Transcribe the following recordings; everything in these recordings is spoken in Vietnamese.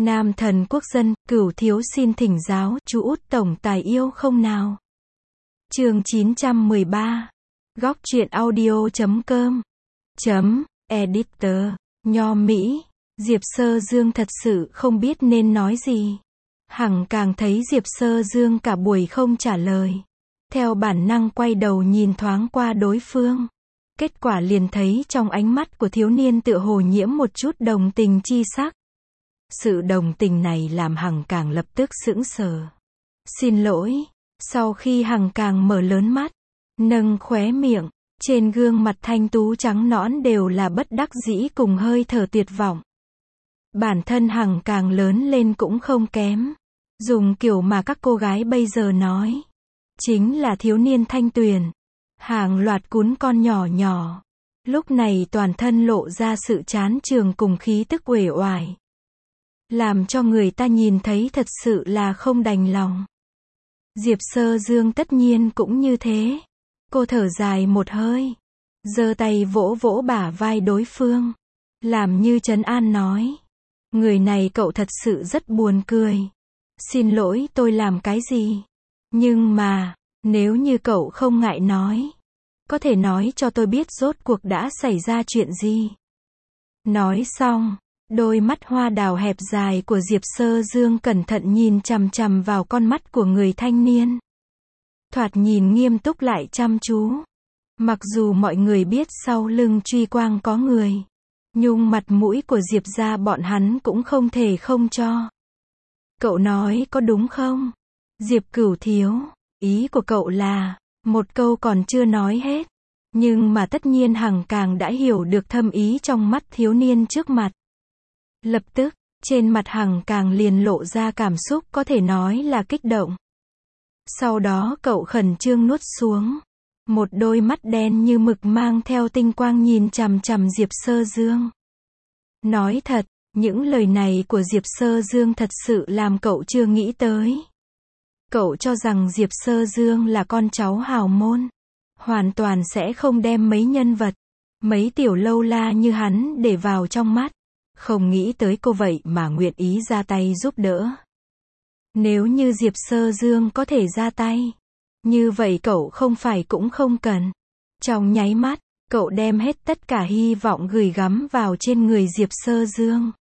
Nam thần quốc dân, Cửu thiếu xin thỉnh giáo, chú út tổng tài yêu không nào? Chương 913. Góc truyện audio.com. Editor. Nho Mỹ. Diệp Sơ Dương thật sự không biết nên nói gì. Hằng càng thấy Diệp Sơ Dương cả buổi không trả lời. Theo bản năng quay đầu nhìn thoáng qua đối phương. Kết quả liền thấy trong ánh mắt của thiếu niên tựa hồ nhiễm một chút đồng tình chi sắc. Sự đồng tình này làm Hằng càng lập tức sững sờ. Xin lỗi. Sau khi Hằng càng mở lớn mắt, nâng khóe miệng, trên gương mặt thanh tú trắng nõn đều là bất đắc dĩ cùng hơi thở tuyệt vọng. Bản thân Hằng càng lớn lên cũng không kém. Dùng kiểu mà các cô gái bây giờ nói. Chính là thiếu niên thanh tuyền. Hàng loạt cún con nhỏ nhỏ. Lúc này toàn thân lộ ra sự chán chường cùng khí tức uể oải. Làm cho người ta nhìn thấy thật sự là không đành lòng. Diệp Sơ Dương tất nhiên cũng như thế. Cô thở dài một hơi. Giơ tay vỗ vỗ bả vai đối phương. Làm như trấn an nói. Người này cậu thật sự rất buồn cười. Xin lỗi tôi làm cái gì? Nhưng mà, nếu như cậu không ngại nói. Có thể nói cho tôi biết rốt cuộc đã xảy ra chuyện gì? Nói xong, đôi mắt hoa đào hẹp dài của Diệp Sơ Dương cẩn thận nhìn chằm chằm vào con mắt của người thanh niên. Thoạt nhìn nghiêm túc lại chăm chú. Mặc dù mọi người biết sau lưng Truy Quang có người. Nhưng mặt mũi của Diệp gia bọn hắn cũng không thể không cho. Cậu nói có đúng không? Diệp Cửu thiếu, ý của cậu là, một câu còn chưa nói hết. Nhưng mà tất nhiên Hằng càng đã hiểu được thâm ý trong mắt thiếu niên trước mặt. Lập tức, trên mặt Hằng càng liền lộ ra cảm xúc có thể nói là kích động. Sau đó cậu khẩn trương nuốt xuống. Một đôi mắt đen như mực mang theo tinh quang nhìn chằm chằm Diệp Sơ Dương. Nói thật, những lời này của Diệp Sơ Dương thật sự làm cậu chưa nghĩ tới. Cậu cho rằng Diệp Sơ Dương là con cháu hào môn. Hoàn toàn sẽ không đem mấy nhân vật, mấy tiểu lâu la như hắn để vào trong mắt. Không nghĩ tới cô vậy mà nguyện ý ra tay giúp đỡ. Nếu như Diệp Sơ Dương có thể ra tay, như vậy cậu không phải cũng không cần. Trong nháy mắt, cậu đem hết tất cả hy vọng gửi gắm vào trên người Diệp Sơ Dương.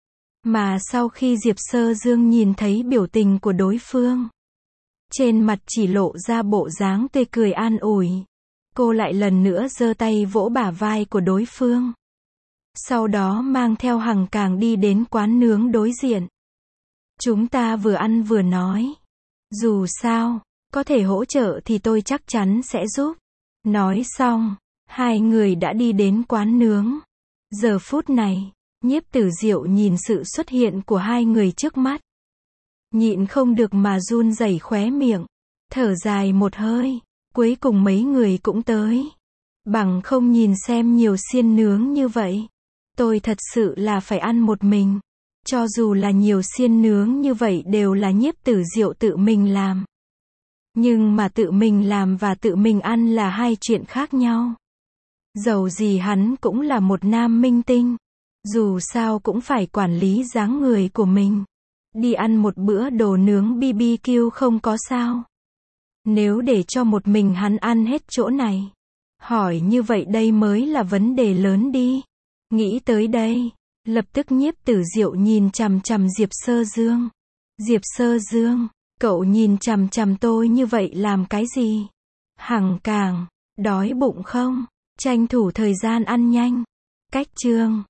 Mà sau khi Diệp Sơ Dương nhìn thấy biểu tình của đối phương, trên mặt chỉ lộ ra bộ dáng tươi cười an ủi. Cô lại lần nữa giơ tay vỗ bả vai của đối phương. Sau đó mang theo Hằng càng đi đến quán nướng đối diện. Chúng ta vừa ăn vừa nói. Dù sao, có thể hỗ trợ thì tôi chắc chắn sẽ giúp. Nói xong, hai người đã đi đến quán nướng. Giờ phút này, Nhiếp Tử Diệu nhìn sự xuất hiện của hai người trước mắt. Nhịn không được mà run rẩy khóe miệng. Thở dài một hơi. Cuối cùng mấy người cũng tới. Bằng không nhìn xem nhiều xiên nướng như vậy. Tôi thật sự là phải ăn một mình. Cho dù là nhiều xiên nướng như vậy đều là Nhiếp Tử Diệu tự mình làm. Nhưng mà tự mình làm và tự mình ăn là hai chuyện khác nhau. Dầu gì hắn cũng là một nam minh tinh. Dù sao cũng phải quản lý dáng người của mình. Đi ăn một bữa đồ nướng BBQ không có sao. Nếu để cho một mình hắn ăn hết chỗ này. Hỏi như vậy đây mới là vấn đề lớn đi. Nghĩ tới đây, lập tức Nhiếp Tử Diệu nhìn chằm chằm Diệp Sơ Dương. Diệp Sơ Dương, cậu nhìn chằm chằm tôi như vậy làm cái gì? Hằng càng, đói bụng không? Tranh thủ thời gian ăn nhanh. Cách chương